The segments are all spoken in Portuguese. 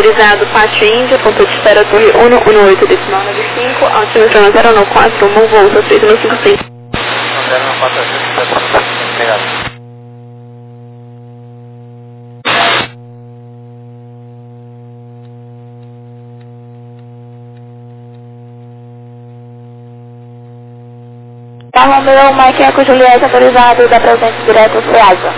autorizado Pátio Índio, ponto de espera Torre 118, decimal 95, altímetro 094, voo 6156. 094, obrigado. Tá, Romeu, Mike Eco Juliette autorizado da presente direto ao CEASA.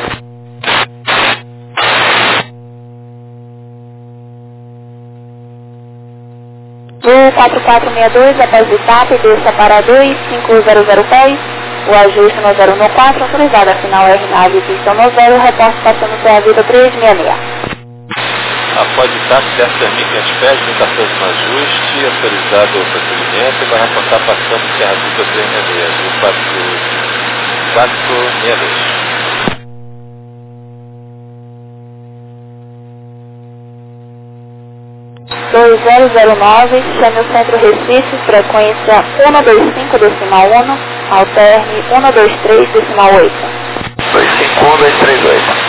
O 4462, após o TAP, desça para 2500 pés, o ajuste no 014, autorizado a final R9, pista no 0, reporte passando pela vida 366. Após o TAP, desce a 1.500 pés, 1014 no ajuste, autorizado o procedimento e vai reportar passando Serra Dupla 366, azul 462. 2009, chame o Centro Recife, frequência 125 decimal 1, alterne 123 decimal 8. 251238.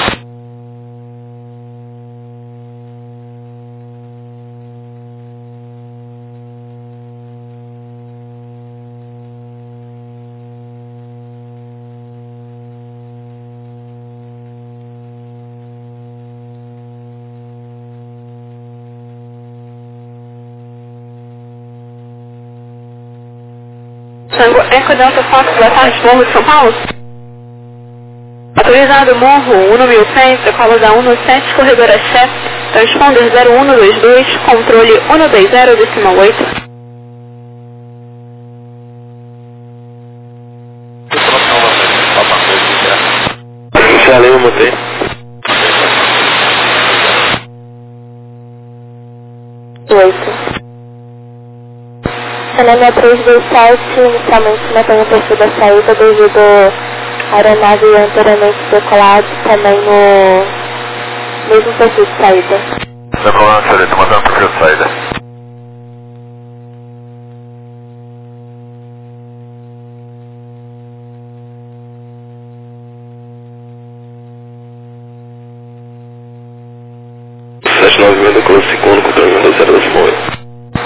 Tango Eco Delta Fox, boa tarde, Morro de São Paulo. Autorizado Morro 1.000 pés, decola da 17, corredora chefe, transponder 0122, controle 120, decimal 8. Valeu, mantém. Canal 327, inicialmente mantém o perfil da saída devido à aeronave anteriormente decolado, também no mesmo perfil de saída. Não é problema, senhor, estou mantendo o perfil de saída. do Close 5 controle 0 decimal 8.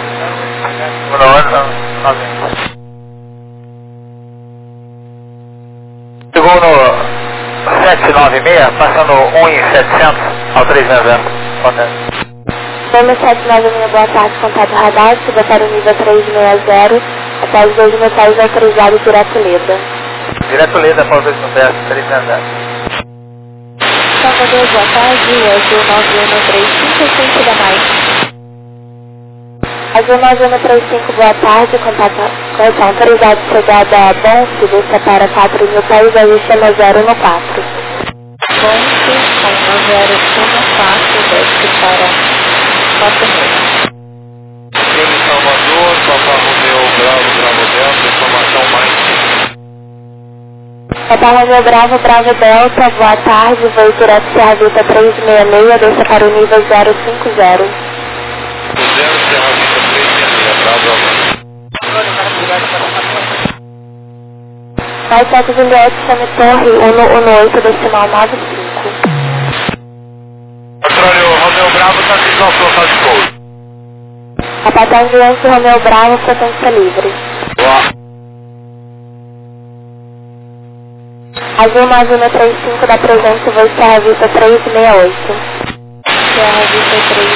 Chegou no 796, passando 1 em 700 ao 390. Nome 796, boa tarde, contato radar, suba para o nível 360, após 2 metais autorizado direto Leda. Direto Leda, após 2 metais, 360. Salvador, boa tarde, Azul 9135, centro da mais. Azul 9135, boa tarde, contato autorizado, chegada a Bonse, busca para 4.000 pés, ajuste no 0 no 4. Bonse, com 0 no 4, desce para 4.000. Em Salvador, Papa Romeu Bravo Delta, informação mais. Papa Romeu Bravo Delta, boa tarde, voo direto Serra Vista 366, desça para o nível 050. O 0 Serra Vista 366, Bravo. Mais 7 Juliette, chame Torre 118, decimal 95. Controle, Romeu Bravo está visual para o local de pouso. Rapatão de Romeu Bravo, potência livre. Boa. Azul 9135 da presente, voo Serra Vista 368. Serra Vista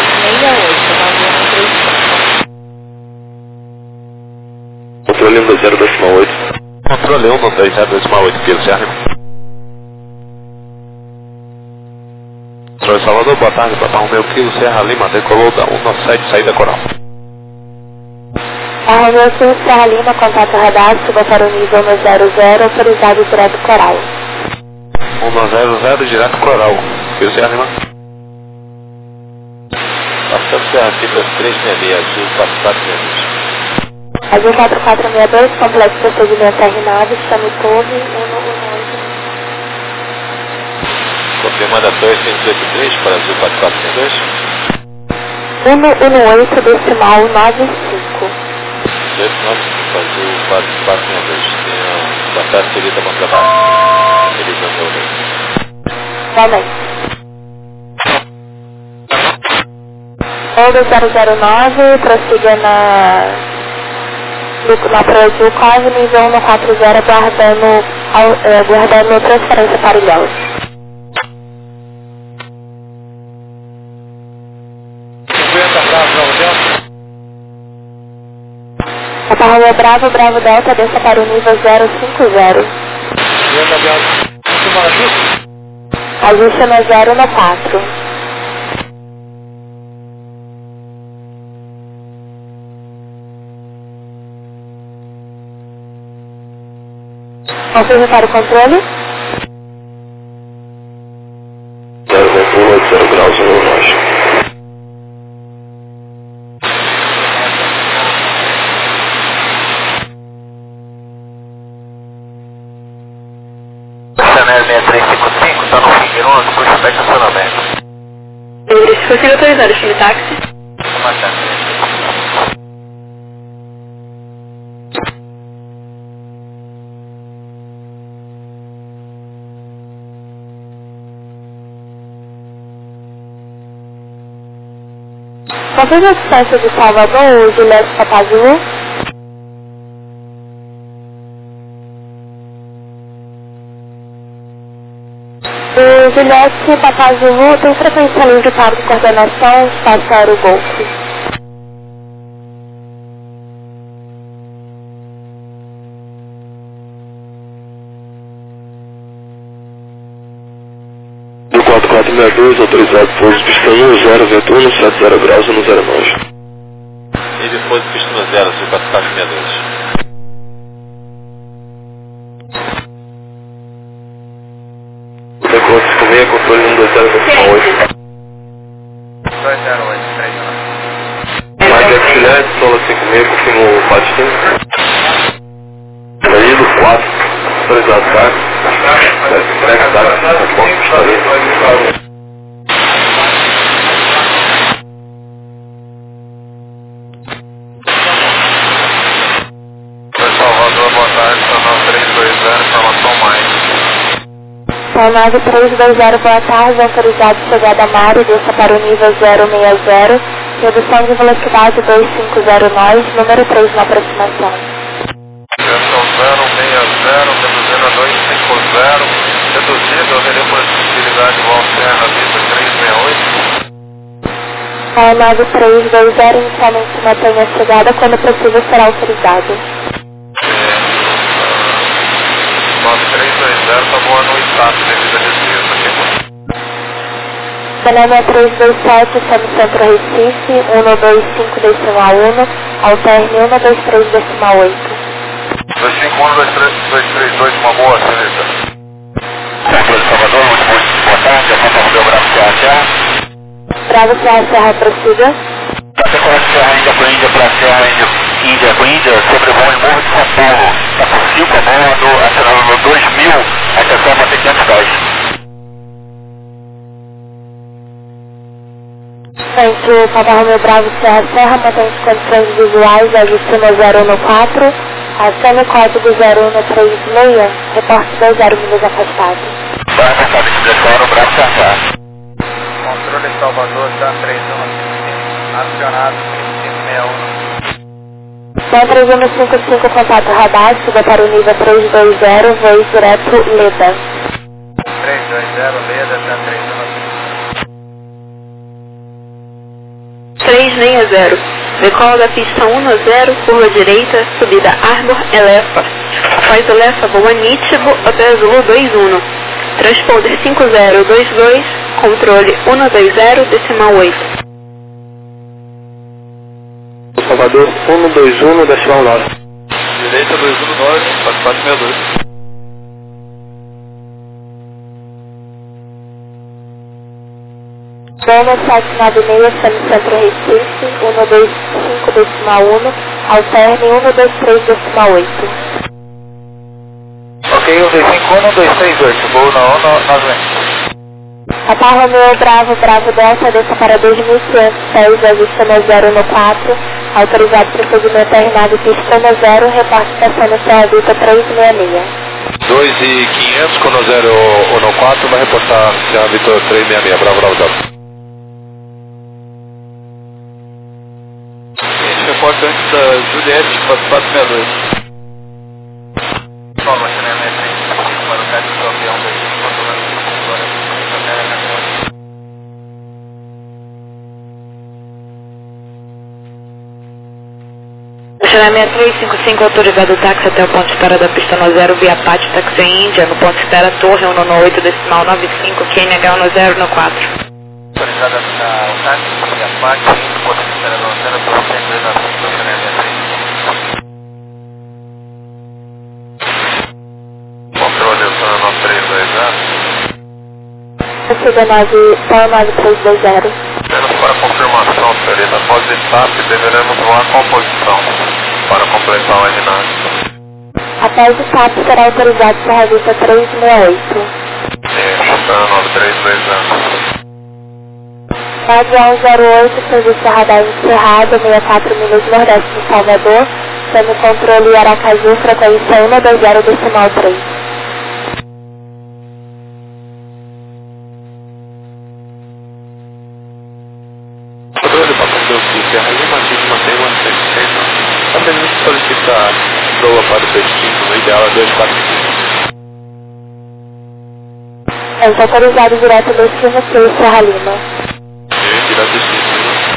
368, 9135. Controle 1 do 0 decimal 8. Controle 1 do 0 decimal 8 quilos, certo? Controle Salvador, boa tarde, Papa Romeu Kilo, Serra Lima, decolou da 197, saída coral. A Romeu Sul, Serra Lima, contato radar, suba para o nível no 00, autorizado direto coral. 100, direto coral. Kilo, Serra Lima. Passando Serra Vista 366, azul 4466. Azul 4462, complexo procedimento R9, chame Torre 118. Confirmando a torre 183 para azul 4462. 118, decimal 95. 295, azul 4462. Tenha boa tarde, querida, bom trabalho. Feliz ano novo. Realmente. Golden 009, prossiga na proa de Wilcox, nível 140, aguardando transferência para Ilhéus. Papa Romeo Bravo, Bravo Delta, desça para o nível 050. Ajuste no 0 no 4. Confirme para o controle. 0 graus, 0 nós. Chanel 6355, está no Figueiredo, puxa para estacionamento. Consigo autorizar o time táxi? Confirme a distância de Salvador, Juliette Papa Zulu. O Juliette Papa Zulu tem frequência livre para coordenação, espaço aéreo Golfe. Do 4462, autorizado pouso pista 10, vento 170 graus, 109. E depois do pista 0, se 4462. Decote 56, controle 120, 208, 3. Mike Juliette, solo 56, confirma o Patinho. Saído 4, autorizado táxi. Entrega táxi, ponto pistoleiro. Salvador, boa tarde, Sonal 320, informação mais. Sonal 320, boa tarde, autorizado chegada a Mário, desça para o nível 060, redução de velocidade 250 nós, número 3 na aproximação. Direção 060, reduzindo a 250, reduzido, haveria possibilidade de voo alterna, vista 368. Sonal 320, inicialmente mantém a chegada, quando possível será autorizado. 9320 está voando no status devido a desvio. Canal 327, estamos no centro Recife, 125 decimal 1, alterne 123 decimal 8. 251, 232, uma boa, senhorita. Tranquilo, Salvador, muito boa tarde, a Papa Romeo Bravo Serra. Bravo Serra, prossiga. Até correto Serra Índia com Índia para Serra Índia com Índia, sobrevoo em Morro de São Paulo. Está por 5 a bordo, acelerando 2000, atenção a manter 500 pés. Centro Papa Romeo Bravo Serra, mantém as condições visuais, ajuste no 0 no 4, acione código 0136, reporte 20 milhas afastado. Vai afastado esse decoro, Bravo Serra. Controle Salvador, está 3155, acionado 3561. Então 3155, contato radar, suba para o nível 320, voe direto Leda. 320, Leda, está 3155. 360. Decola da pista 10, curva direita, subida Arbor, Elefa. Após Elefa, voa Nítibo, Hotel Zulu 21. Transponder 5022, controle 120, decimal 8. Salvador 121, decimal 9. Direita 219, 4462. Dona 796, estamos centro Recife, 125 decimal 1, alterne 123 decimal 8. Ok, 125, 1238, voo na ONU, 9. Papa Romeo Bravo, Bravo Delta, desça para 2.506, ajuste no 0 no 4, autorizado procedimento terminado pista no 0, reporte estação no Serra Vita 366. 2.500, com no 0 ou no 4, vai reportar Serra Vitor 366, Bravo Delta. porta antes da Juliette, 4462. Toma, treinamento aí, para o táxi do avião da gente, controlando agora, Estacionamento 355, autorizado o táxi até o ponto de espera da pista no 0, via Pátio, táxi Índia, no ponto de espera Torre 198, decimal 95, QNH no 0 no 4. Autorizada o táxi, via Pátio, no ponto de espera no 0, Torre 102, estacionamento aí. Controle, zona 320. São 9320. Apenas para confirmação, senhorita, após etapa, deveremos voar qual posição para completar o RNAV? Após o TAP será autorizado para a revista 368. Chutando 9320. Rádio 108, serviço radar encerrado, 64 milhas nordeste de Salvador, sendo controle Aracaju, frequência 120 decimal 3. Controle para o Serra Lima, Sigma T1 600. Apenas solicitar proa para o destino, no ideal é 245. É autorizado direto destino Sul, Serra Lima. Direto destino.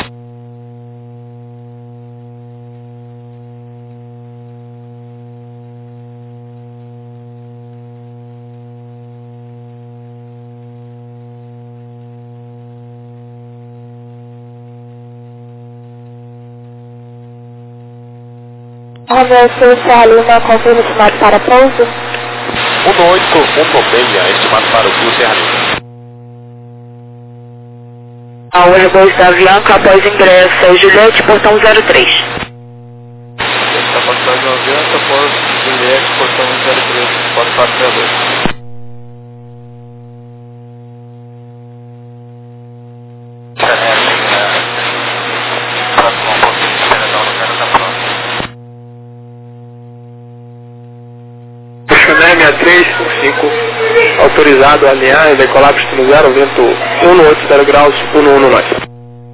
Romeu Sul, Serra Lima, confirma estimado para pouso. 18196, estimado para o Sul, Serra Lima. A Airbus da Avianca após ingresso, Juliette, portão 03. Está passando a Avianca por Juliette, portão 03, 4462. Chuneme 6355, autorizado a alinhar e decolar para destino 0, vento 180 graus, 119.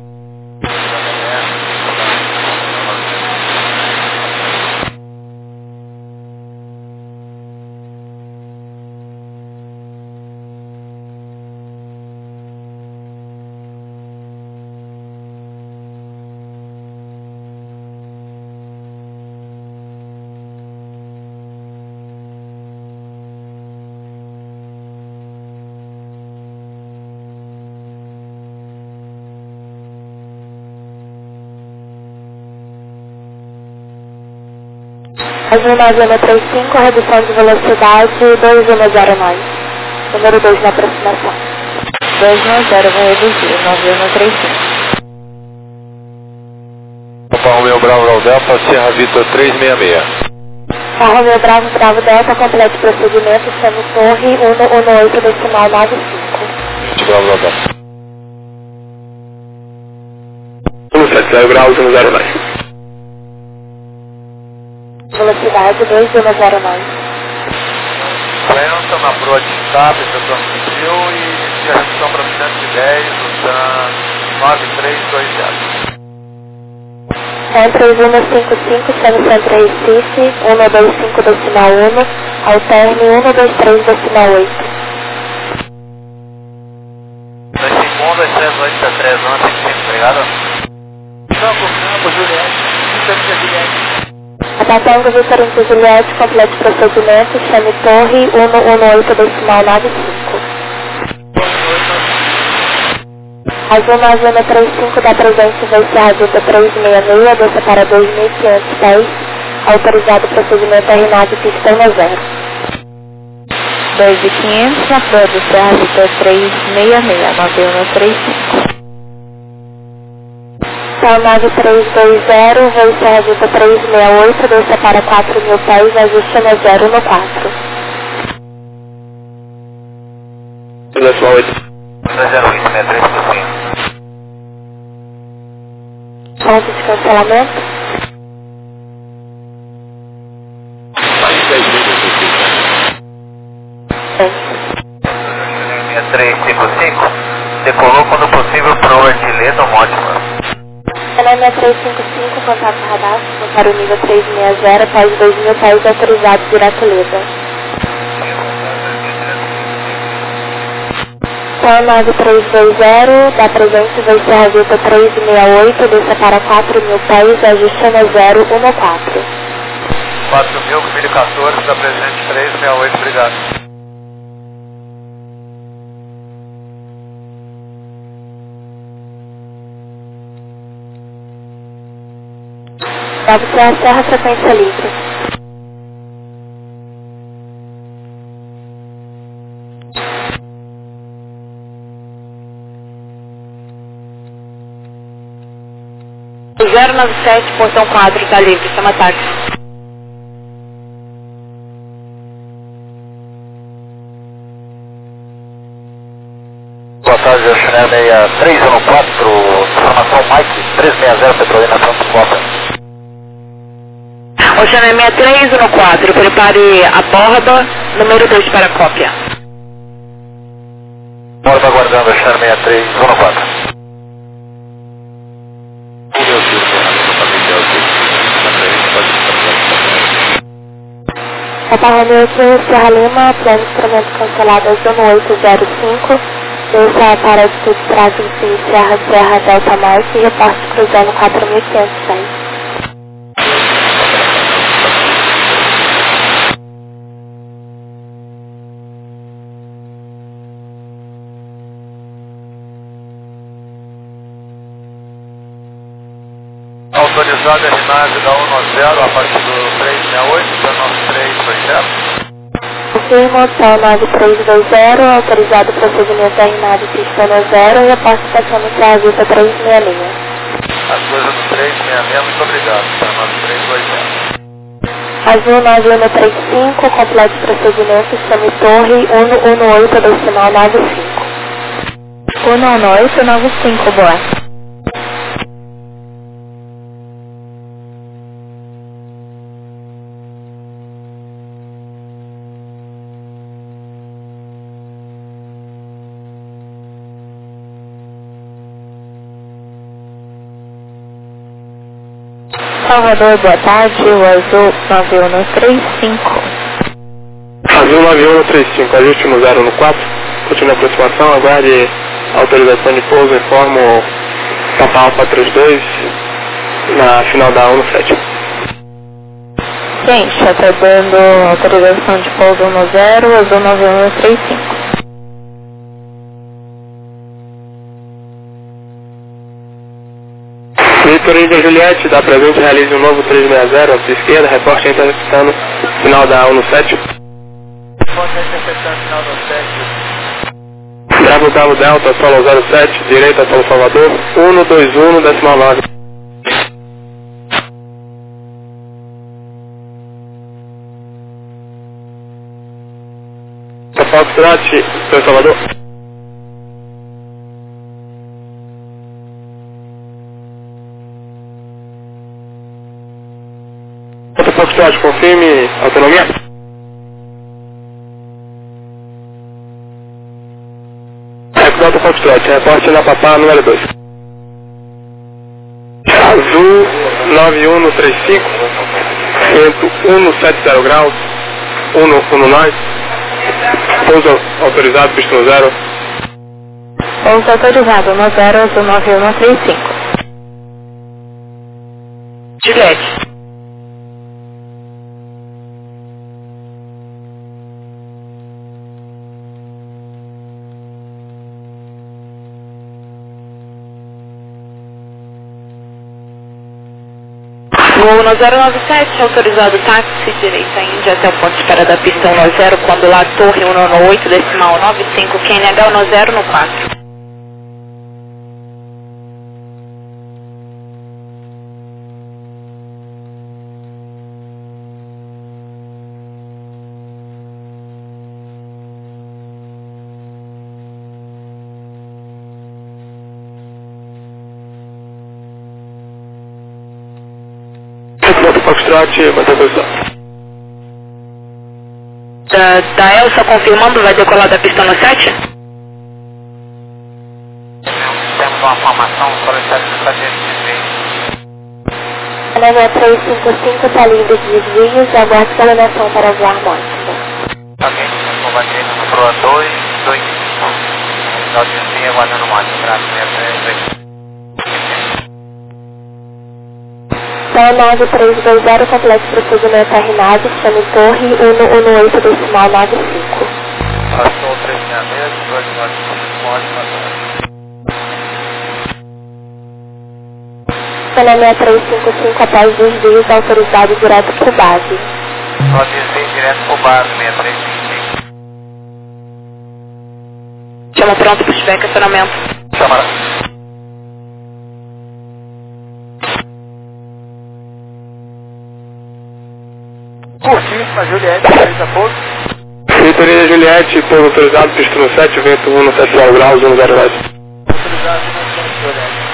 Azul na zona 35, redução de velocidade 2109. Número 2 na aproximação. 210, vou reduzir, 9135. Opa, Romeu Bravo Delta, Serra Vitor 366. Romeu Bravo, Bravo Delta, complete procedimento, chame Torre 118, decimal 95. Bravo Delta. 170 graus, 109. Velocidade 2109. Clemson na proa de escape, setor civil e inicia a redução para 210, usando 9320. Centro 155, chame Centro Recife, 125 decimal 1, alterne 123 decimal 8. 2 segundos, 38 11, obrigado. Campo, Juliette, Juliette. Abatango Vitor Inter Juliette, complete procedimento, chame Torre 118 decimal 95. Azul na zona 35 da presente vai ser a ruta 366, desça para 2.500 pés, autorizado o procedimento RNAV pista 10. 2.500 na proa do Serra Ruta 366, 9135. São 9320, voo Serra Ruta 368, desça para 4.000 pés, ajuste no 0 no 4. Decimal 8. 2086355. Ponto de cancelamento. Mais 10 minutos aqui, né? 6355, decolou quando possível proa de Ledo Mótima. Chanel 6355, contato radar, para o nível 360, pós 2000, pós autorizado, Pirateleza. Céu 9320, da presente vai ser a Vita 368, desça para 4.000 pés, ajuste na 014. 4.000, 2014, da presente 368, obrigado. Deve ser a Serra Frequência Livre. O 097, portão 4, está livre, chama táxi. Boa tarde, a Chanel 6314, informação Mike 360, Petrolina Santos Copa. O Chanel 6314, prepare a borda, número 2 para cópia. Borda aguardando, a Chanel 6314. Apartamento Serra Lima, plano de instrumento cancelado às 1805, desça para altitude tráfego de Serra Delta Mike e reporte cruzando 4.506. Autorizado RNAV da 190 a partir do 368, da 9327. Confirmo, céu 9320, autorizado procedimento RNAV pistona 0 e reporte estacionamento à Vita 366. As coisas do 366, muito obrigado, da 9320. Azul 9135, completo procedimento, chame Torre 118, decimal 95. 11895, boa. Salvador, boa tarde, o Azul 9135. Azul 9135, ajuste no 0 no 4, continue a aproximação, aguarde autorização de pouso, informo Papa Alfa 32, na final da 17. Gente, já está dando autorização de pouso no 0, Azul 9135. Vitor Índia Juliette, da presente, realize um novo 360, à sua esquerda, reporte interceptando, final da 17. Reporte interceptando, final da 7. Bravo Bravo Delta, solo 07, direita, solo Salvador, 121, decimal 9. Foxtrot, São Salvador. Foxtrot, confirme autonomia. Delta Foxtrot, reporte na Papá número 2. Azul 9135, vento 170 graus, 119, pouso autorizado, pista no 0. Pouso autorizado no 0, Azul 9135. Juliette. Voo no 097, autorizado táxi, direita Índia até o ponto de espera da pista 190, quando lá Torre 198, decimal 95, QNH 10 no 4. Foxtrot, mantém a posição. Da Elsa confirmando, vai decolar da pista no 7? Temos uma formação solicitando de Canal 355 está livre de desvios, aguarde coordenação para voar Mótica. Também, combatendo no Proa 2, 2, 5. Nós desvia aguardando Mótica, braço 63, Então 9320, complexo procedimento RNAV, chame torre 118 decimal 95. Passou 366, 295, Mótica, Canal 355 após desvios autorizado direto para base. nós desvia direto para o base, 6355. Chama pronto para o acionamento. Chama. Curtíssima, Juliette, autoriza pouso. Vitorina Juliette, pouso autorizado, pista no 7, vento 1 no 70 graus, 10 graus. Autorizado, Juliette.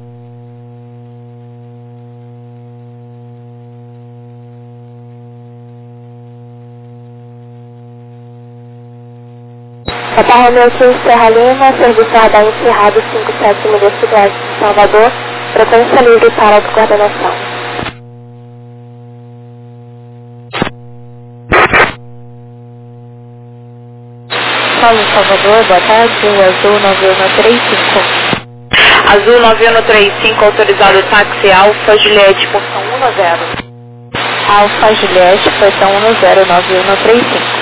Papa Romeu 15 Serra Lima, serviço radar encerrado 57 milhas sudoeste de Salvador, frequência livre para autocoordenação. Paulo Salvador, boa tarde, o Azul 9135. Azul 9135, autorizado táxi Alfa Juliette, portão 10. Alfa Juliette, portão 10, 9135.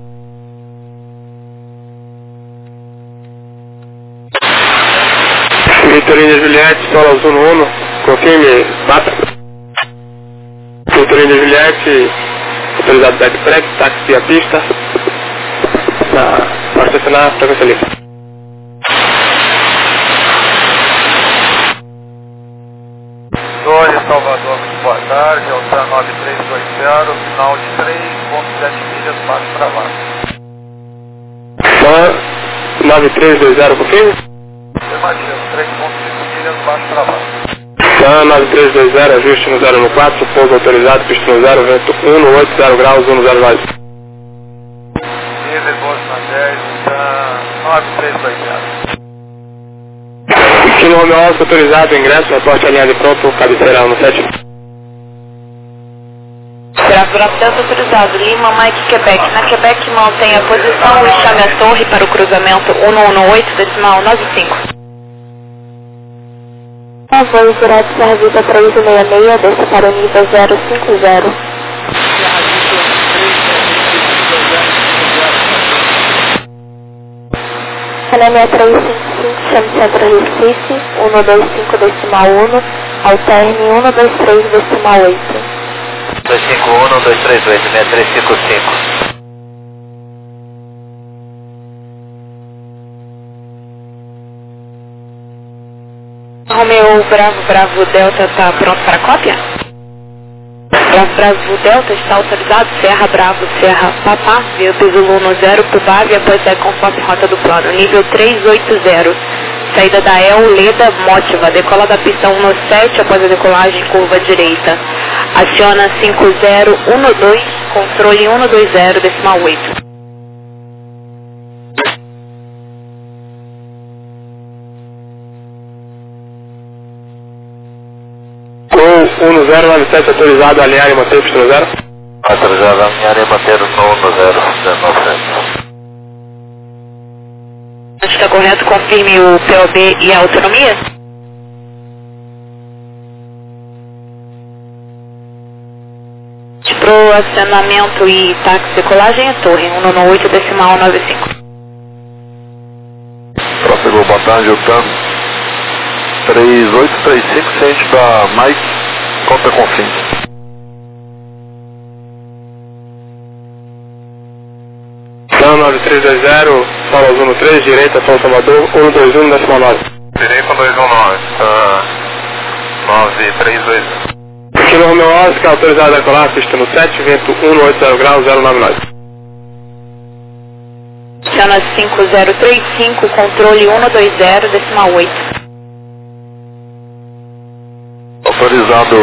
Vitorina Juliette, solo azul no 1, confirme, bata. Vitorina Juliette, autorizado backtrack, táxi a pista. Para estacionar, frequência livre. Torre Salvador, muito boa tarde, Alçan 9320, final de 3,7 milhas, passo para baixo. Fan 9320, confirme. Afirmativo, 3,5 milhas, passo para baixo. Fan 9320, ajuste no 0 no 4, pouso autorizado, pista no 0, vento 1 no 8, 0 graus, 1 no 0 graus. Nível na 10, Alçan 9320. Aqui no home office autorizado, ingresso, reporte alinhado e pronto, cabeceira 1 no 7. Bravo Delta autorizado, Lima, Mike, Quebec. Na Quebec, mantenha a posição e chame a torre para o cruzamento 118, decimal 95. Voo direto Servita 366, desça para o nível 050. Canal 355, chame Centro Recife, 125 decimal 1, alterne 123 decimal 8. 251, 238, 6355. Romeu Bravo Delta está pronto para cópia? Bravo Delta está autorizado, Serra Bravo, Serra Papá, via piso Luno 0 para o BAV após sair conforme rota do plano, nível 380, saída da El Leda Mótiva, decola da pista 117 após a decolagem curva direita, aciona 5012, controle 120, decimal 8. Gol 1097 autorizado, alinhar e manter pista no 0. Autorizado, alinhar e manter no 10. Está correto, confirme o POB e a autonomia. Pro acionamento e táxi decolagem é torre 198 decimal 95. Próximo, boa tarde, Alçan 3835, ciente da Mike, conta com fim. Fan 9320, solo azul no 3, direita, São Salvador, 121, decimal 9. Direita 219, 9320. Aqui no home office, que é autorizado a decolar, pista no 7, vento 1 no 80 graus, 099. Aciona 5035, controle 120, decimal 8. Autorizado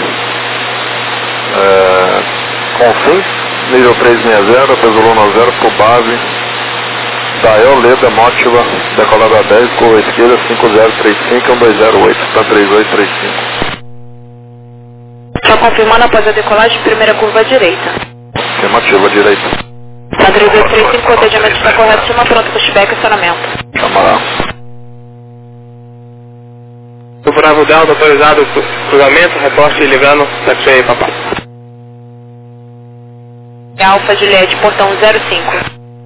com fim, nível 360, peso Luno 0 pro base, da El Leda Mótiva, decolada 10, curva esquerda 5035, 1208, está 3835. Confirmando após a decolagem, primeira curva à direita. Afirmativa, direita. Padrão 235, o atendimento está correto, chama pronto, pushback e acionamento. Chama lá. O Bravo Delta autorizado cruzamento, reporte ligando, taxi aí, papai. Alfa Juliette, portão 05.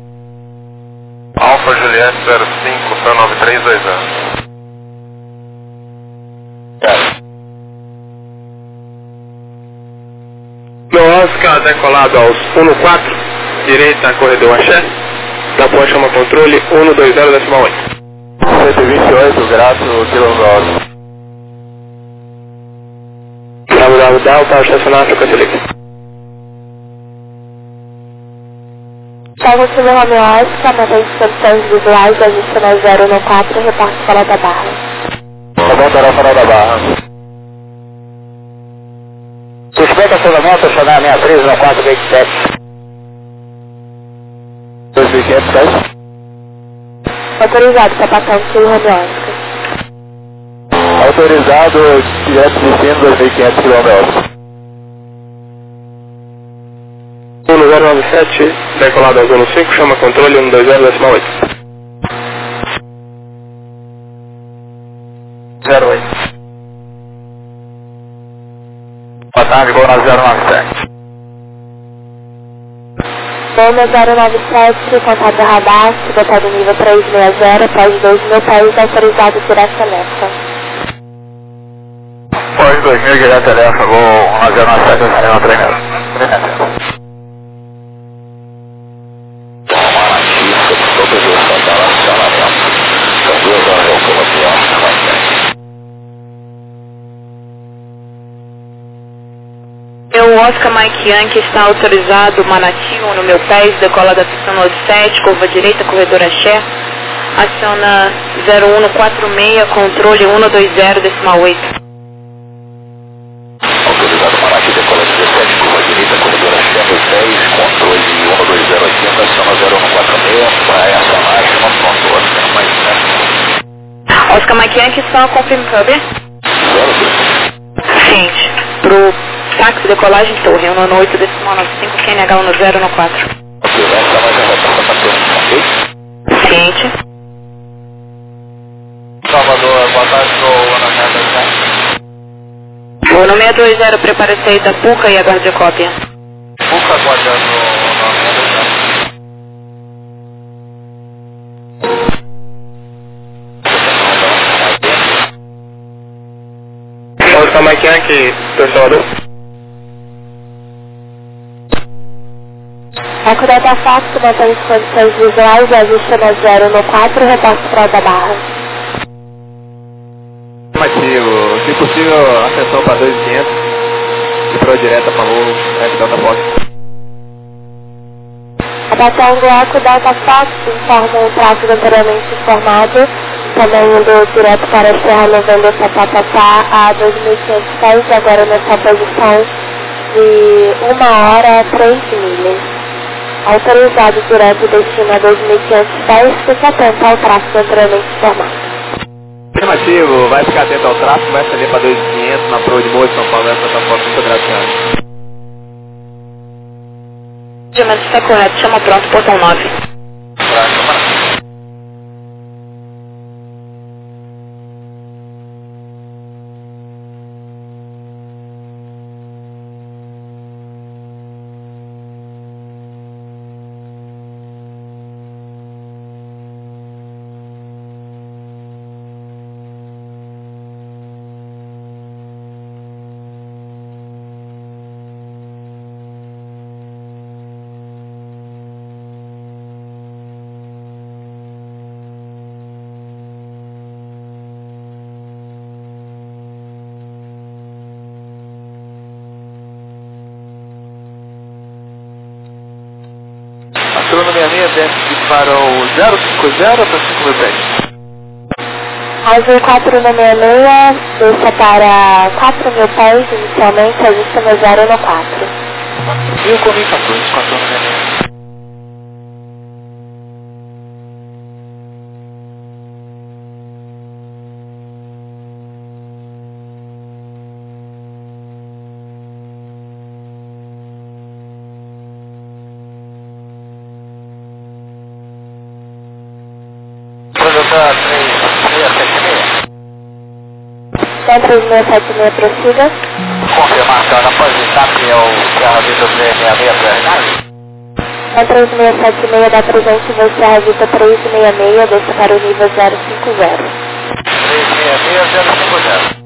Alfa Juliette 05, para 9320. Meu Oscar decolado aos 14, direita corredor axé, da ponte chama controle 120,8. 128 graus, quilômetro. Bravo Delta, estacionar, frequência livre. Salve Silvio Romeo Oscar, mantém condições visuais, ajustando 0 no 4, reporte Farol da Barra. Tá bom, Farol da Barra. Suspeita acionamento, acionar 63 no 427. 2510. Autorizado, capatão Silvio Romeo Oscar. Autorizado, direto destino 2.500 km. 1097, decolado ao 05, chama controle 120,8. 08. Boa tarde, Gol na 097. Goma 097, contato radar, botado nível 360, pós 2.000 pés, autorizado direto Alexa. Pós 2000, direto Alexa, Gol na 097, na treinadora. Meu Oscar Mike Yankee está autorizado, Manatio, no meu pés, decola da pista 97, curva direita, corredor axé, aciona 0146, controle 120,8. Autorizado Manatio, decola 17, curva direita, corredor axé, meu pés, controle 12080, aciona 0146, vai acionar, chama pronto, Oscar Mike Yankee. Oscar Mike Yankee, só confirme para ver? 02. Ciente. Pro táxi decolagem torre, 198 decimal 95, QNH 10 no 4. Ok, vai acionar mais a reta, tá batendo, ok? Ciente. Salvador, boa tarde, Gol na reta já. Vou no 620, prepara a saída da PUCA e aguarde a cópia. Pouco aguardando na reta já. Oscar Mike Yankee, Salvador. Eco Delta Fox, mantém as condições visuais, ajusta 0 no 4, reporte Farol da Barra. Afirmativo, se possível, atenção para 2500, entrou direta, falou, Eco Delta Fox. Capitão do Eco Delta Fox informa o tráfego anteriormente informado, também indo direto para a Serra Novembro Papapá a 2.500 pés, agora nessa posição de 1 hora 3 milhas. Autorizado direto destino a 2.500 pés, fique atento ao tráfego anteriormente informado. Afirmativo, vai ficar atento ao tráfego, vai acender para 2500 na Pro de Moura, São Paulo, Delta Fox, muito graciado. O atendimento está correto, chama pronto, portão 9. Acionando minha linha, desce para o 050 para 5 pés. Azul 466, desça para 4.000 pés, inicialmente, ajusta 0 no 4. 1000 com 1014, com acionando minha linha. 3676, prossiga. Confirmação, após o escape é o Serra Vista 366 para Hernani. 3676 dá presente no Serra Vista 366, desça para o nível 050. 366 050.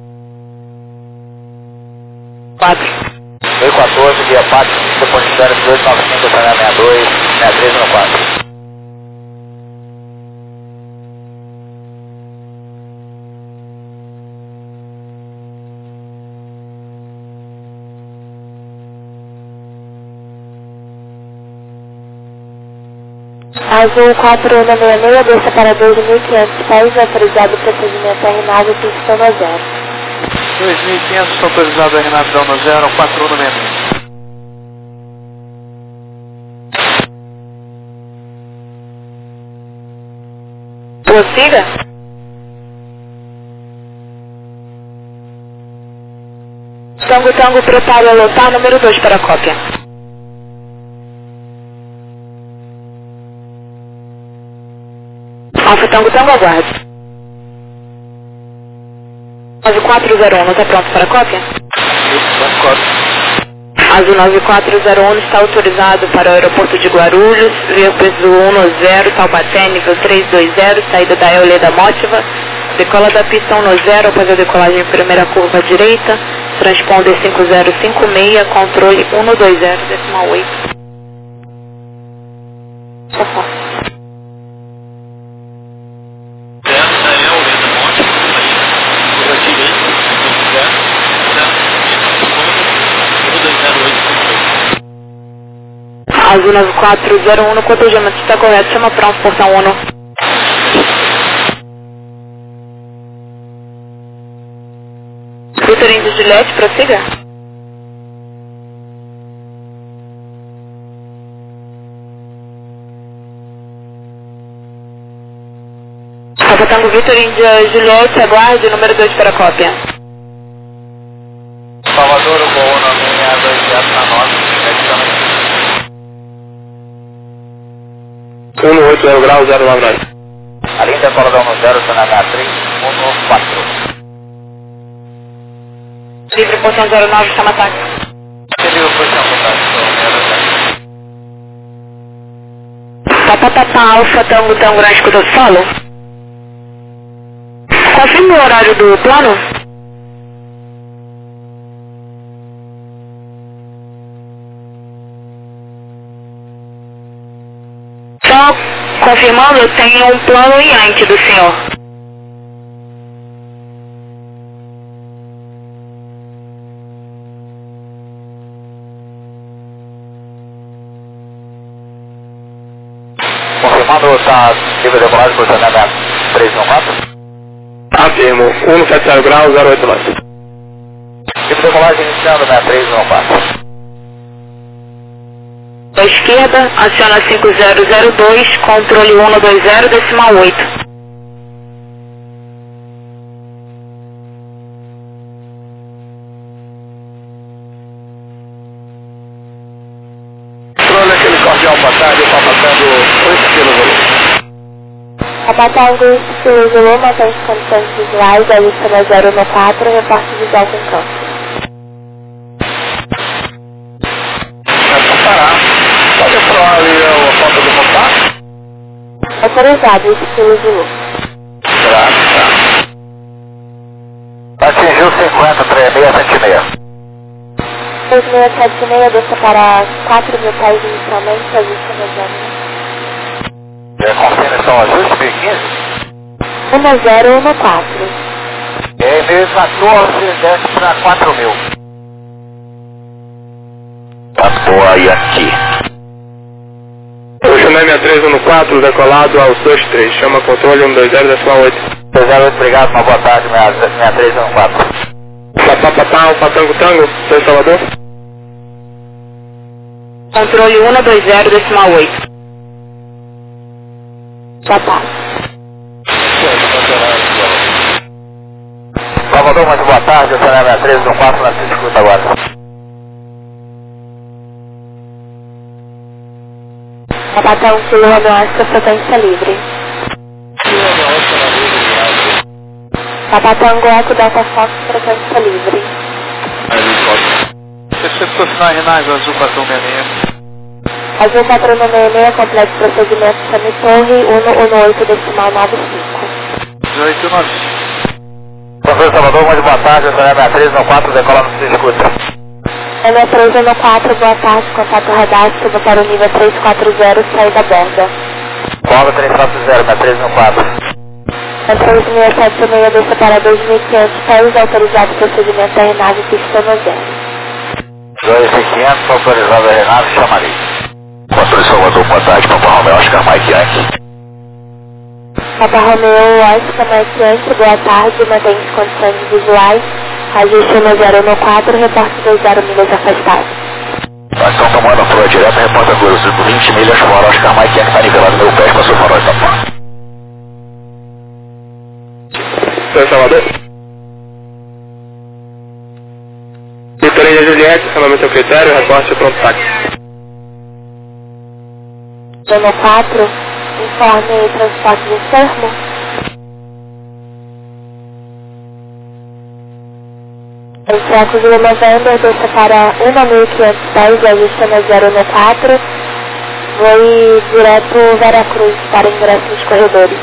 4. 2014, via Pátio, depois de 295, 62, 63 no 4. Azul 4166, desça para 2.500 pés, autorizado o procedimento R9, pista no 0. 2.500, autorizado a Renato no 0, 4166. Prossiga. Tango, prepare a lotar, número 2 para a cópia. Alfa Tango, aguarde. 9401, não está pronto para a cópia? Azul 9401 está autorizado para o aeroporto de Guarulhos, via peso 10, Taubaté, nível 320, saída da Euleda Mótiva, decola da pista 10 após a decolagem primeira curva à direita, transponder 5056, controle 120, decimal 8. Azul 9401, no cotejamento está correto, chama pronto, portão 1. Vitorino de Juliette, prossiga. Alfa Tango Vitorino de Juliette, aguarde, número 2 para a cópia. Salvador, o voo na linha 209, 180 graus, 099. a linha decola da 10, Sonana 314. Livre, portão 09, chama ataque. Livre, posição, contato, Alfa Tango, na escuta do solo. Confirma o horário do plano? Só confirmando, eu tenho um plano Yankee do senhor. confirmando, está livre de decolagem, posicionamento 314. Afirmo, 170 graus, 089. Livre de decolagem iniciando, 6314. À esquerda, aciona 5002, controle 120, decimal 8. Controle aquele cordial passagem, está passando 8 kg. Abatango, estilo Zulu, mantém as condições visuais, a lista no 014, reporte visual com campo. Pode aprovar ali a foto do contato? Autorizado, estilo Zulu. Atingiu 50, 3676. 3676, desça para 4 mil pés inicialmente, ajuste no 0. Confirmação ajuste, 1015. 1014. M14, desce para 4.000. Apoia aqui. Ocean 6314, decolado aos 23, chama controle 120, decimal 8. 208, obrigado, uma boa tarde, 6314. Alfa Tango, São Salvador. Controle 120, decimal 8. Papai. Salvador, muito boa tarde, Ocean 6314, na se escuta agora. Abatão, quilômetro, potência livre. Papa Tango Eco Delta Fox, frequência livre. Receptor sinal Renais, Azul 4166. Azul 4166, complexo procedimento Chame Torre, 118 decimal 95. 1895. Professor Salvador, muito boa tarde, eu sou a MA314, decola no se escuta. MA314, boa tarde, contato radar, suba para o nível 340, saída da borda. Borda 340, MA314. MA3766, desça para 2500 pés, autorizado procedimento da aeronave, pista no 0. 2500, autorizado a aeronave, chamarei. Controle Salvador, boa tarde, Papa Romeo, Oscar Mike Yankee. Papa Romeo, Oscar Mike Yankee, boa tarde, mantém-se condições visuais, ajuste 1014, reporte 20 milhas afastadas. Nós estamos tomando a prova direta, reporta Cruz, 20 milhas fora, Oscar Mike Yankee está nivelado meu pé, passou farol e tapar. São Salvador. Vitorina Juliette, acionamento ao critério, reporte pronto táxi. Zona 4, informe transporte de enfermo. Encerros de Novembro, desça para 1.500 pés, ajuste na 014, voe direto Veracruz para ingresso nos corredores.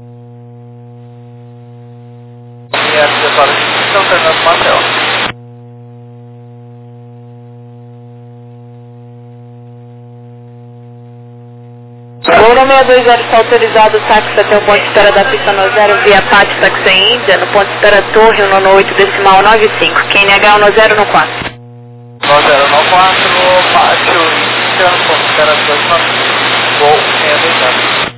E as pessoas estão terminando o papel. O 620 está autorizado o táxi até o ponto de espera da pista no 0 via Pátio Táxi Índia, no ponto de espera Torre 198 decimal 95, QNH 10 no 4. 90 no 4, Pátio Índia, no ponto de espera 295, voo 680.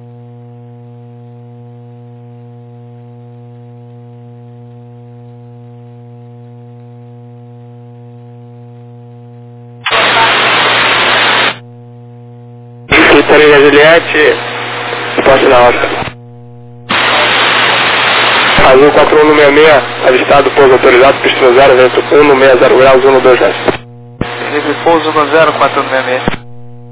Vitorina Juliette, poste na Oscar. Azul 4166, avistado, pouso autorizado, pista 0, vento 160 graus, 120. Livre pouso no 0466.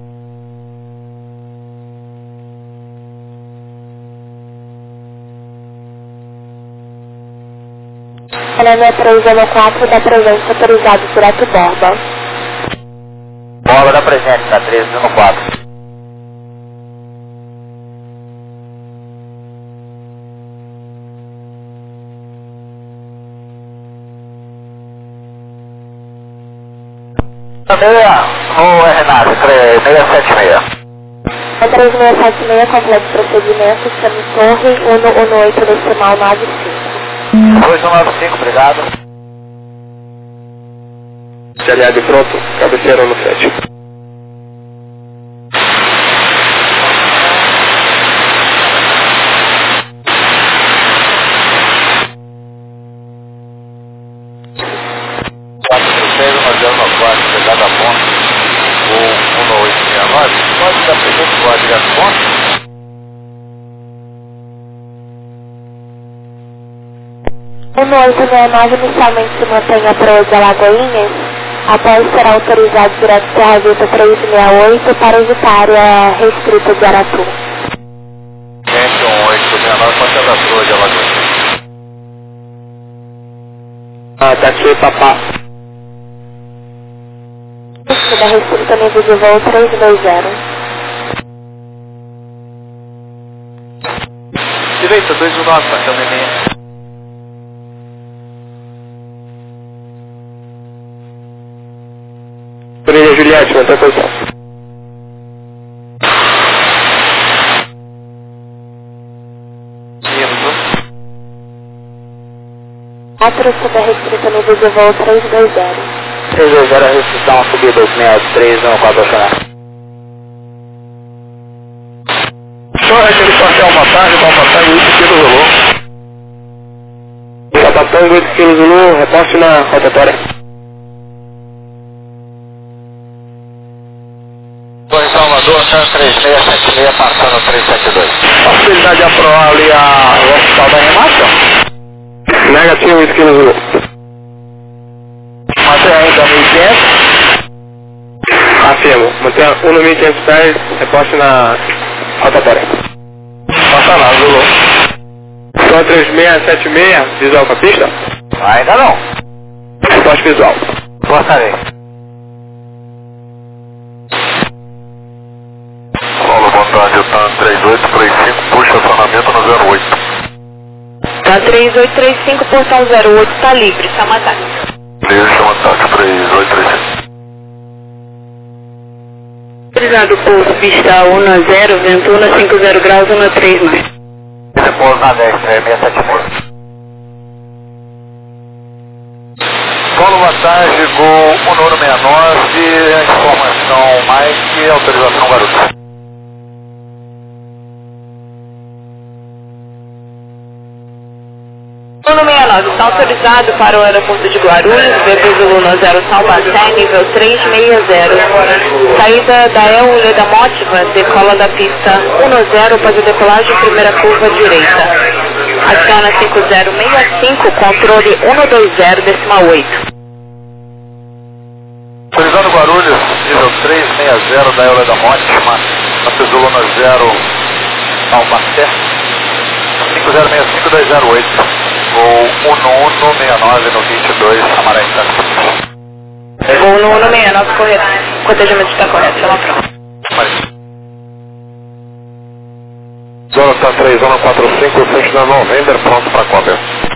LM 304 da presença autorizado direto borda. Borda da presente, na 1314. Ou é Renato, 3676. 3676, complexo procedimento, Chame Torre, 118 decimal 95. 2195, obrigado. CLA pronto, cabeceira no 7. Obrigado a ponto, o 1869, pode dar pergunta para o direto ponto? O 1869 inicialmente se mantém a proa de Alagoinhas, após será autorizado direto Serra Vita 368 para evitar a área restrita de Aratu. 1869, quanto é da proa de Alagoinhas? Táxi Papá. Da restrita nível de voo 320. Direita 219, passando em Vitorina Juliette, mantém a posição. Indo. 4 sob a restrita nível de voo 320. 320, a restrição, subida 263, não pode acionar. Só aquele parcial uma tarde, com uma tarde 8 kg Zulu. Sabatão 8 kg Zulu, reposte na rotatória. Torre Salvador, 3676, passando 372. Possibilidade de aprovar ali o hospital da Renata? Negativo 8 kg Zulu. Mantém ainda 1500. Afirmo, mantenha 1.500 pés, reposte na rotatória. Passa lá, Zulu. Só Então 3676, visual com a pista? Ainda não. Resposta visual. Gostaria. Paulo, boa tarde, TAM 3835, puxa acionamento no 08. Tá 3835, portão 08, tá livre, chama táxi. Livre, chama táxi 3835. Autorizado por pista 10, Ventuna 50 graus, 13 mais. Repouso na 10, 3676. Paulo, boa tarde, Gol 1969, informação Mike, autorização Guarulhos. Número 69, está autorizado para o aeroporto de Guarulhos, VP Zulu 0 Taubaté, nível 360. Saída da Euler da Mótiva, decola da pista 10 após a decolagem, primeira curva direita. Aciona 5065, controle 120,8. Autorizando Guarulhos, nível 360 da Euler da Mótima, na pista Zulu 0 Taubaté, 5065-208. Gol 1169 no 22, Amarante. Gol no 169, correto. O cotejamento está correto, chama pronto. Zona tá 3, zona 45, frente da November, pronto para cover.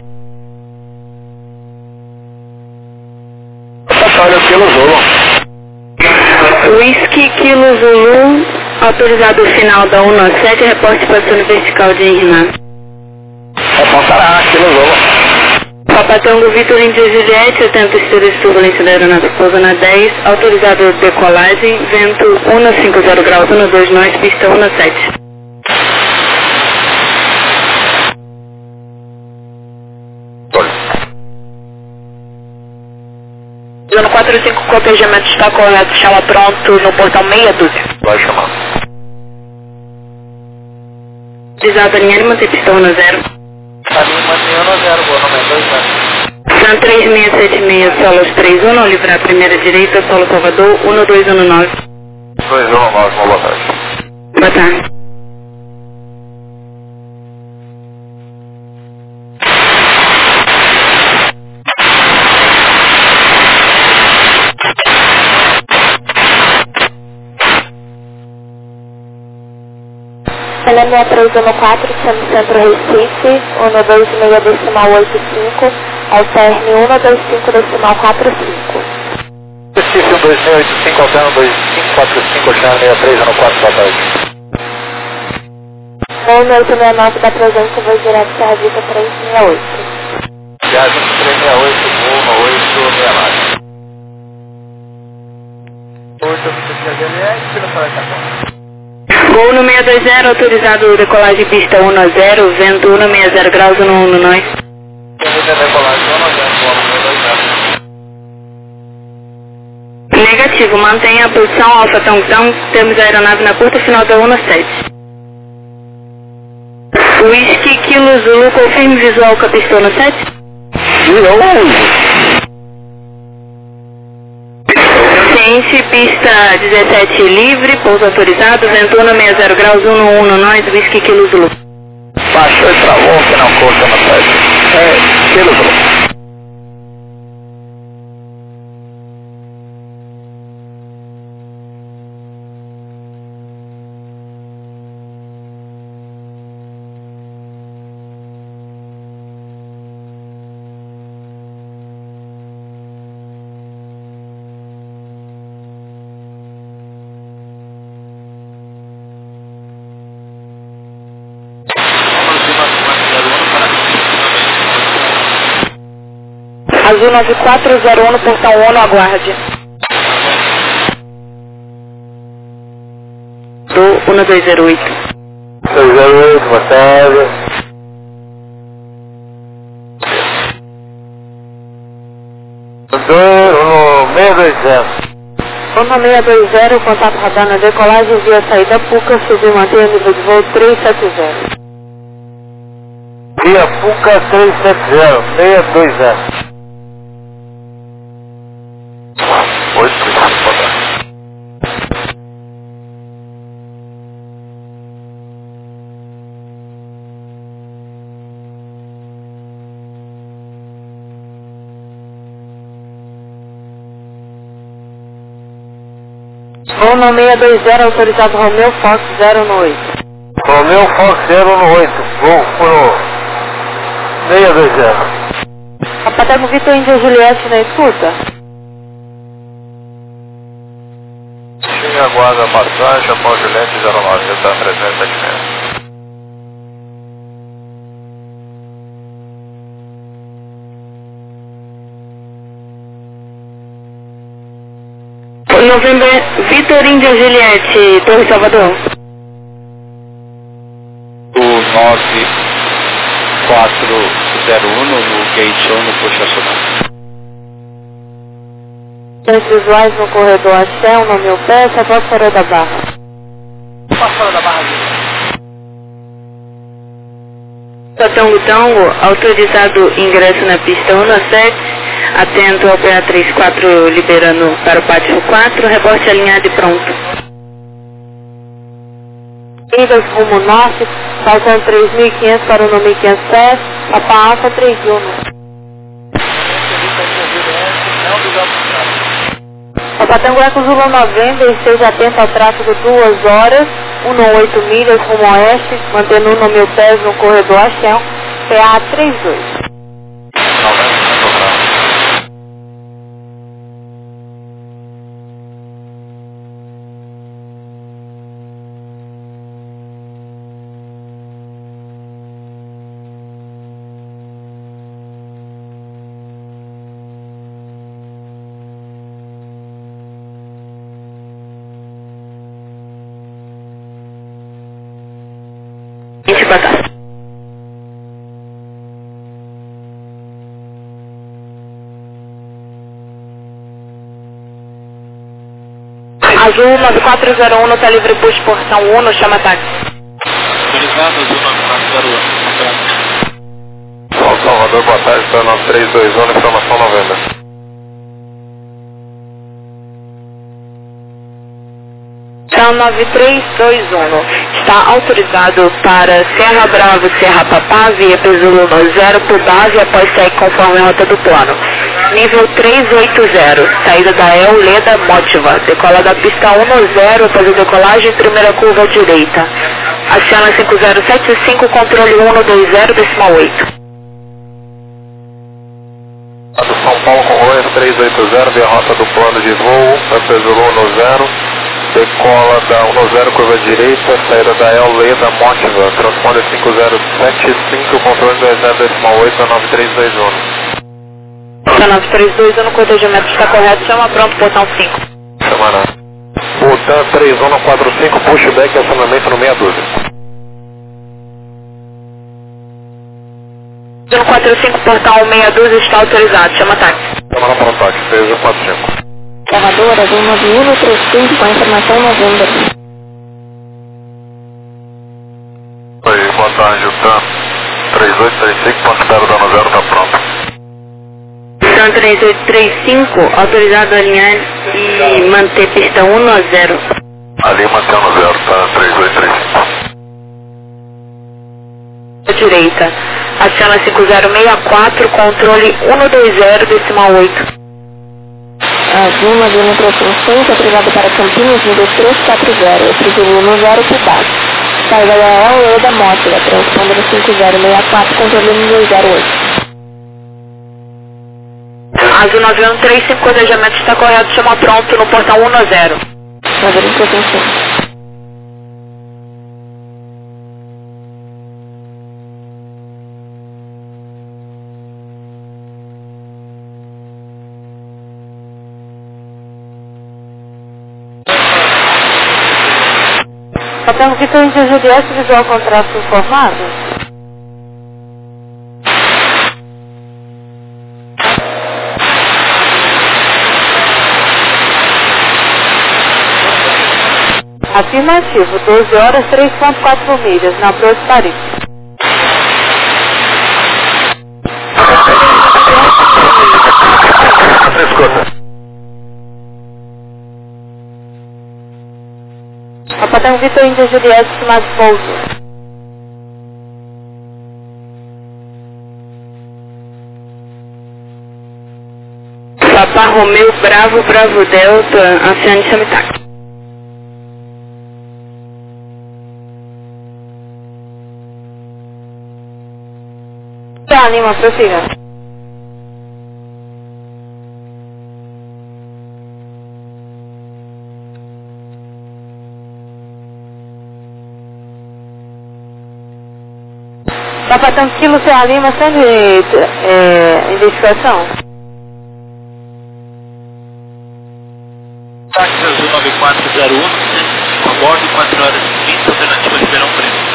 Olha, Kilo Zulu. Whisky Kilo Zulu, autorizado final da 17, reporte passando vertical de Renato. Apontará, Kilo Zulu. Papatango Vitor Índia Juliette, atento estudo de turbulência da aeronave, pouso na 10, autorizado decolagem, vento 150 graus, 12 nós, pista 17. Zona 45, cotejamento está correto, chama pronto no portão meia dúzia. Vai chamar. Autorizado Ariane, mantém pista 10. São 3676, solos 31, livrar primeira direita, solo Salvador, 1219. 219, boa tarde. Boa tarde. Telema 314, Centro Recife, 126,85, alterne 125,45. Recife 12685, alterne 2545, alterne 6314, boa tarde. 6869 da presença, voo direto Serra Vista 368. Viagem 368, voo 869. 8 pelo Floresta. Gol no 620, autorizado decolagem pista 10, vento 160 graus, 11 nós. Negativo, mantenha a posição alfa tangão, temos a aeronave na curta final da 17. Whisky Kilo Zulu, confirme visual com a pista 17? Ciência, pista 17 livre, pouso autorizado, vento 160 graus, 11 nós, Whisky Kilo Zulu. Baixou e travou, final curta na tarde. Kilo Zulu. Azul 9401 no portão 1, aguarde. Do 1208. 208, boa tarde. No 620, contato radar na decolagem via saída PUCA, subir e manter nível de voo 370. Via PUCA 370, 620. 8, Voo no 620, autorizado Romeu Fox 0 no 8. Romeu Fox 0 no 8, voo pro 620. Papatango Vitor Índia Juliette na escuta. Sim, aguarda a passagem, Japão Juliette 09, está 376. Novembro, Vitor Índia Juliette, Torre Salvador. O 9401 no gate 1 no posto estacionário. Três visuais no corredor Axé, no meu pé, só posso fora da barra. Fora da barra aqui. Tango Tango, autorizado ingresso na pista 17, atento ao PA34 liberando para o pátio 4, reporte alinhado e pronto. Idas rumo norte, faltando 3.500 para o 1500 pés, Papa Alfa 31. Papatango Eco Zulu 90, esteja atento ao tráfego 2 horas, 1 milhas rumo oeste, mantendo 1 mil pés no corredor Axé, PA 32. Azul 9401 no Telivre Bus Portão 1 no chama táxi. Autorizado, Azul 9401. São Salvador, boa tarde, está no 321, informação Novembro. São 9321, está autorizado para Serra Bravo, Serra Papá, via Pesulo 0 por base após sair conforme a rota do plano. Nível 380, saída da El Leda Motiva, decola da pista 10 após a decolagem, primeira curva à direita. Aciona 5075, controle 120,8. São Paulo Congonhas 380, via rota do plano de voo, Pesulo 10, decola da 10, curva direita, saída da El Leda Motiva, transponder 5075, controle 20,8 a 9321. 9321, cortejamento está correto, chama pronto, portão 5. Semana. Portão 3145, pushback, acionamento no 612. 145, portão 612 está autorizado, chama táxi. Semana para o táxi, 3145. Salvador, Azul 9135 com a informação Novembro. Oi, boa tarde, o TAM 3835, ponto espera da 90, está pronto. São 3835, autorizado a alinhar e manter pista 1 a 0. Ali mantendo 0, tá? 3835. À direita. Aciona 5064, controle 120,8. Azul 9135, autorizado para Campinas, nível 340, Pesulo 10 por base. Saída da El Leda Motiva, transponder 5064, controle 120,8. Azul 9135, cortejamento está correto, chama pronto no portão 10. 9135. Papatango Vitor Índia Juliette, visual contrato informado. Afirmativo, 12 horas, 3,4 milhas, na Proa de Paris. Papatango Vitor Índia Juliette, estimado pouso. Papa Romeu Bravo Bravo Delta, anciano de chama táxi. Serra Lima, prossiga. Papa Tango Kilo Serra Lima, sem identificação. Táxi Azul 9401, a bordo 4 horas e 30, alternativa Ribeirão Preto.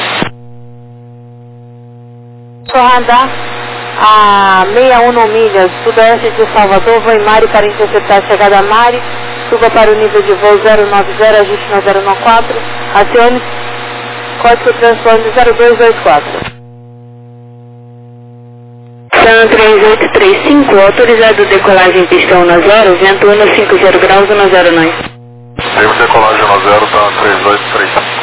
Radar a 61 milhas, sudoeste de Salvador, voo em Mari para interceptar a chegada a Mari, suba para o nível de voo 090, ajuste na 094, acione código transponder 0224. San 3835, autorizado decolagem pistão na 0, vento 150 graus 109. Temos decolagem na 0, tá 3235.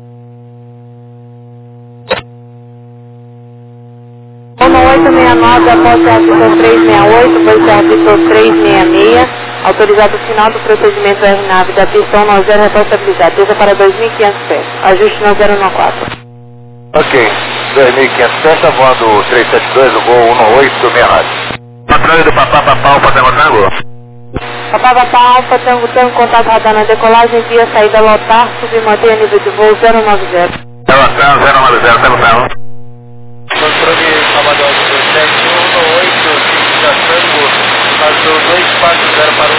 Ono 869, após ser Vitor 368, foi ser Vitor 366, autorizado final do procedimento RNAV da pistão na 0 responsabilidade, desça para 2.500 pés, ajuste na 094. Ok, 2.500 pés, tá voando 372, o voo 1869. Patrulha do Papá Alfa Tango Tango. Papá Alfa Tango Tango, contato radar na decolagem, via saída lotar, submanter nível de voo 090. Relação 090, Tango Tango. Controle Salvador 718, da Tango, azul 240 para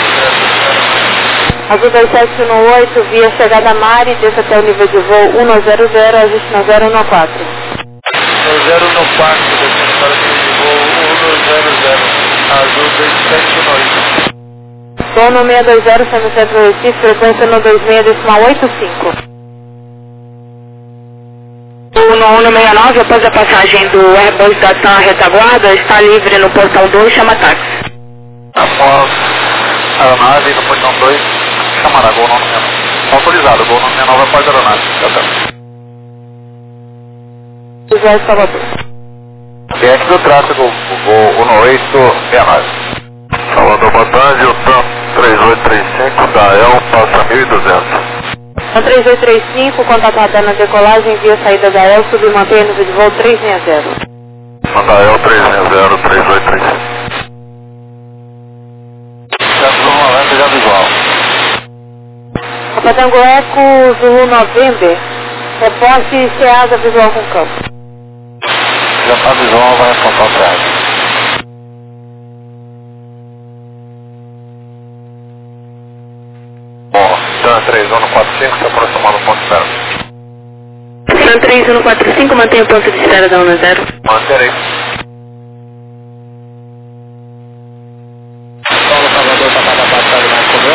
150. Azul 2718, via chegada a Mari, desça até o nível de voo 100, ajuste na 014. No 014, descendo para o nível de voo 100, azul 2718. Sono 620, Semicentro Recife, frequência no 26,85. 1169, após a passagem do Airbus da TAM retaguarda, está livre no portão 2, chama táxi. Após a aeronave no portão 2, chamará gol 969. Autorizado, gol 969 após a aeronave. José Salvador. Cliente do tráfego, voo 1869. Salvador, boa tarde, o TAM 3835 da EL passa 1.200. 3835, contato radar na decolagem, via saída da EL, submanter nível de voo 360. Manda EL 360, 3835. Centro Leste já visual. Papa Tango Eco, Zulu November, reporte CEASA visual com campo. Já está visual, vai apontar o prédio. Bom, TAM 3145, se aproximando do ponto de espera. San 3145, mantém o ponto de espera da 10. Manterei. Paulo Salvador, Papá Charlie Mike Romeu.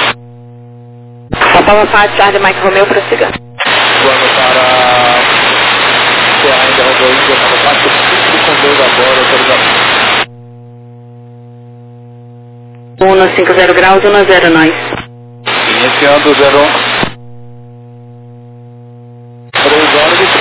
Papá Charlie Mike Romeu, prossiga. Voando para Serra ainda rodou Índia, para o 452 agora, autorização. 150 graus 109. Iniciando 01. 3 horas e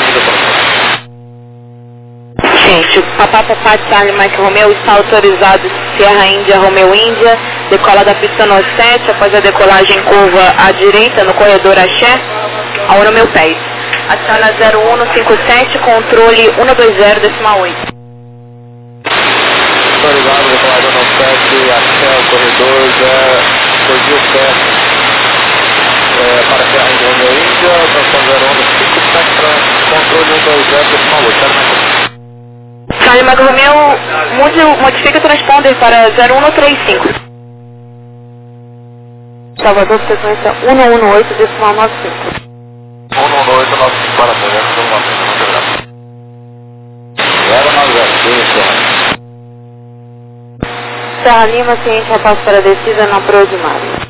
30 para Gente, o Papá Charlie Mike Romeu está autorizado Serra Índia Romeu Índia, decola da pista no 7, após a decolagem curva à direita no corredor Axé, ao meu pés. Aciona 0157, controle 120,8. autorizado, decolagem no 7, até o corredor, já 2.000 pés. Para Serra Índia Romeu Índia, transição 0157 para controle 120,8. Charlie Mike Romeu, modifica o transponder para 0135. Salvador, frequência 118, decimal 95. 11895 para Serra, muito obrigado. 090, Serra Lima, ciente, rapaz para descida na proa de Mari.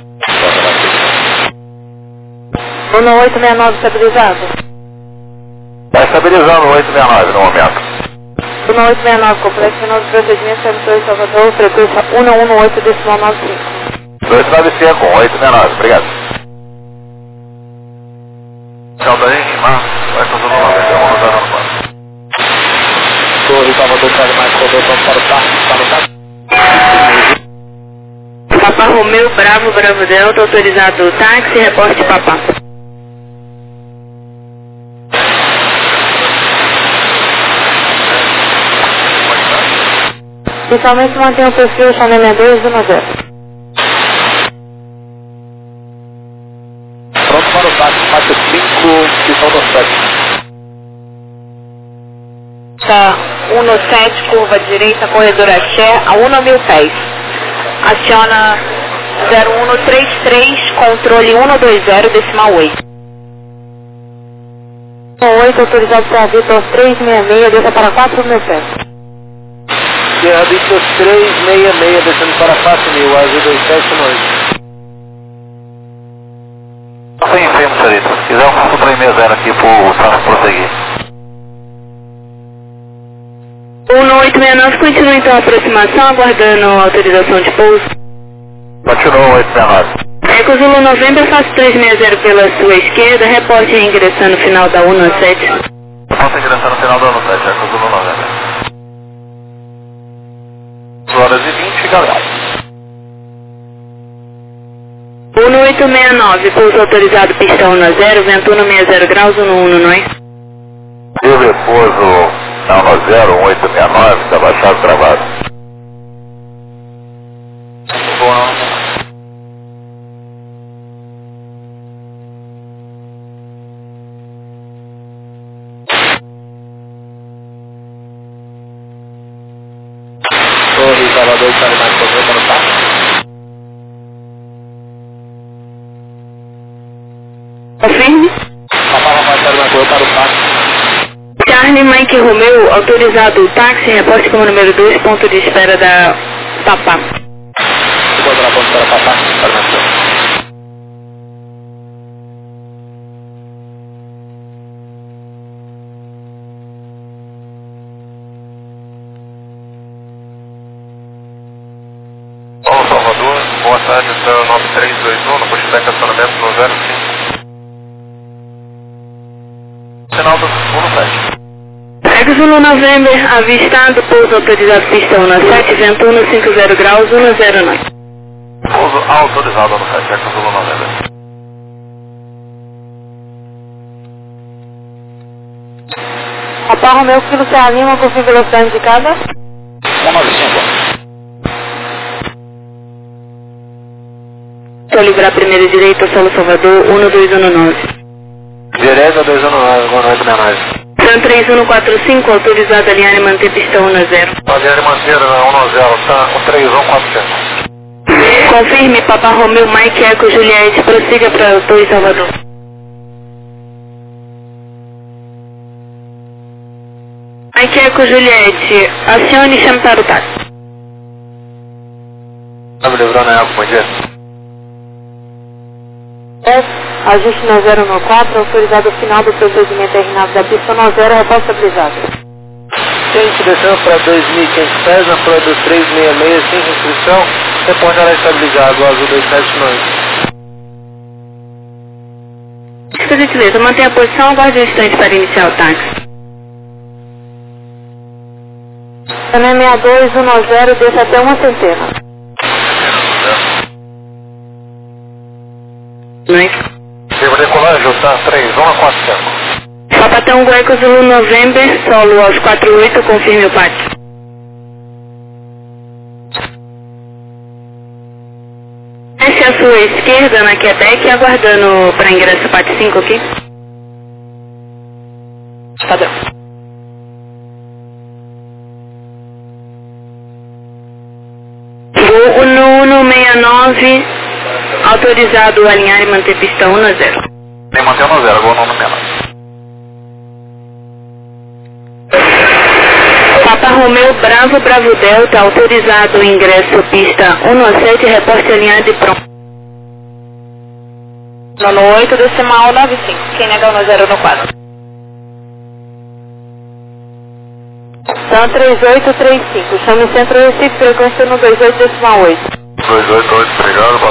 1869, estabilizado. Está estabilizando o 869 no momento. 1869, complexo final do procedimento, Centro Salvador, frequência 118, decimal 95. 295, 869, obrigado. Caldaí, vai fazer uma vez, vamos rodar no plano. Torre Salvador, Charlie Mike Romeu, vamos para o táxi, para o táxi. Papá Romeu, Bravo Delta, autorizado táxi, reporte Papá. Oficialmente mantém o perfil Channel 210. Pronto para o táxi 45, pistão do 7. Tá 17, curva direita, corredor axé, a 1.000 pés. Aciona 0133, controle 120, decimal 8. 8, autorizado para Vitor 366, desça para 4.000 pés. Sierra Vitor 366, descendo para 4.000, azul 2718. Foi em frente, senhorita. Se quiser, eu faço 360 aqui para o tráfego prosseguir. 1869, continua então a aproximação, aguardando a autorização de pouso. Continua 869. Eco Zulu November, faço 360 pela sua esquerda, reporte ingressando no final da 197. Faça ingressar no final da 197, Eco Zulu November. 2h20, fica lá. 1869, pouso autorizado, pista 10, vento 160 graus, 119. Livre pouso na 1869, está baixado travado. Bom. Torre Salvador, está mais problema no táxi. Confirme. Papai Rafael mais problema para o táxi. Charlie Mike Romeu, autorizado o táxi, reporte como número 2, ponto de espera da Papá. Vou dar a ponta para Papá, para o Marcelo. Olá, Salvador. Boa tarde, céu 9321, no posto de estacionamento no 05. Sinal do 17. Eco Zulu November, avistado, pouso autorizado, pista 17, vento 150 graus, 109. Pouso autorizado no 7, Eco Zulu November. Papá Romeu, Kilo Serra Lima, por velocidade indicada. 195. Vou livrar primeira direita, solo Salvador, 1219. Direita 219, boa noite, minha nave. San 3145, autorizado a alinhar e manter pista 10. Aliás, manter na 10, tá? 13147. Confirme, Papa Romeu, Mike Eco, Juliette, prossiga para 2 Salvador. Mike Eco, Juliette, acione e chame para o táxi. Tá me livrando aí, bom dia. Ajuste no 014, autorizado o final do procedimento terminado da pista 90, reposta estabilizado. Gente, descendo para 2.500 pés, na folha dos 366, sem restrição, reporte área estabilizado, azul 279. Por gentileza, mantenha a posição, aguarde um instante para iniciar o táxi. Também 6210, desça até uma centena. Devo decolagem, tá? 3145. Papatão Gueco Zulu November, solo aos 48, confirme o pátio. Desce à sua esquerda na Quebec, aguardando para ingresso pátio 5 aqui. Padrão. Voo no 169, autorizado a alinhar e manter pista 10. Nem manter 10, vou no 69. Papa Romeu Bravo Bravo Delta, autorizado o ingresso pista 117, reporte alinhado e pronto. Nono 8, decimal 95, quem nega o 10 no quadro. Então 3835, chame Centro Recife, frequência no 28 decimal 8. 288, obrigado,